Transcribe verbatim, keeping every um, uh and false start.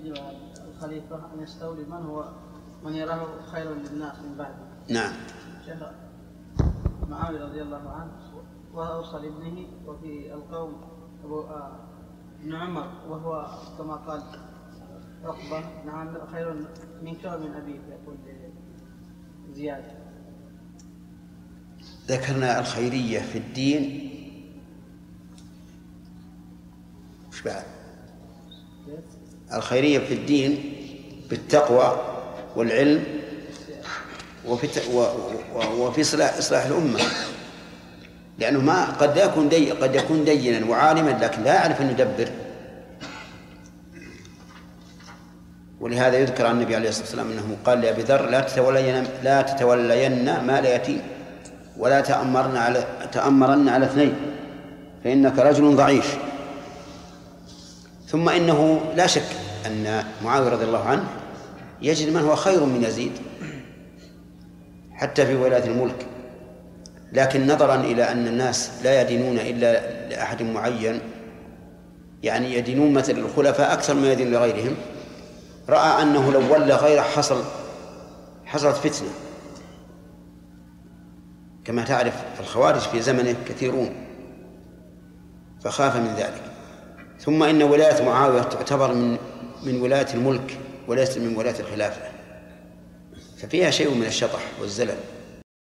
يجب على الخليفة أن يستولي من هو من يراه خيرا للناس من بعده. نعم. شيخ معاوية رضي الله عنه وأوصى لابنه وفي القوم أبو آه ابن عمر وهو كما قال عقبة نعم خير منك ومن أبيك يقول زياد. ذكرنا الخيرية في الدين وش بعد؟ الخيرية في الدين بالتقوى والعلم وفي وفي إصلاح إصلاح الأمة، لأنه ما قد يكون دي قد يكون دينا وعالما لكن لا يعرف أن يدبر. ولهذا يذكر عن النبي عليه الصلاة والسلام أنه قال لأبي ذر لا تتولين لا تتولين مال يتيم ولا تأمرن على تأمرن على اثنين فإنك رجل ضعيف. ثم إنه لا شك أن معاوية رضي الله عنه يجد من هو خير من يزيد حتى في ولاية الملك، لكن نظرا إلى أن الناس لا يدينون إلا لأحد معين، يعني يدينون مثل الخلفاء أكثر ما يدين لغيرهم، رأى أنه لو ولى غيره حصل حصلت فتنة، كما تعرف الخوارج في زمنه كثيرون، فخاف من ذلك. ثم إن ولاية معاوية تعتبر من من ولاية الملك وليست من ولاية الخلافة، ففيها شيء من الشطح والزلل.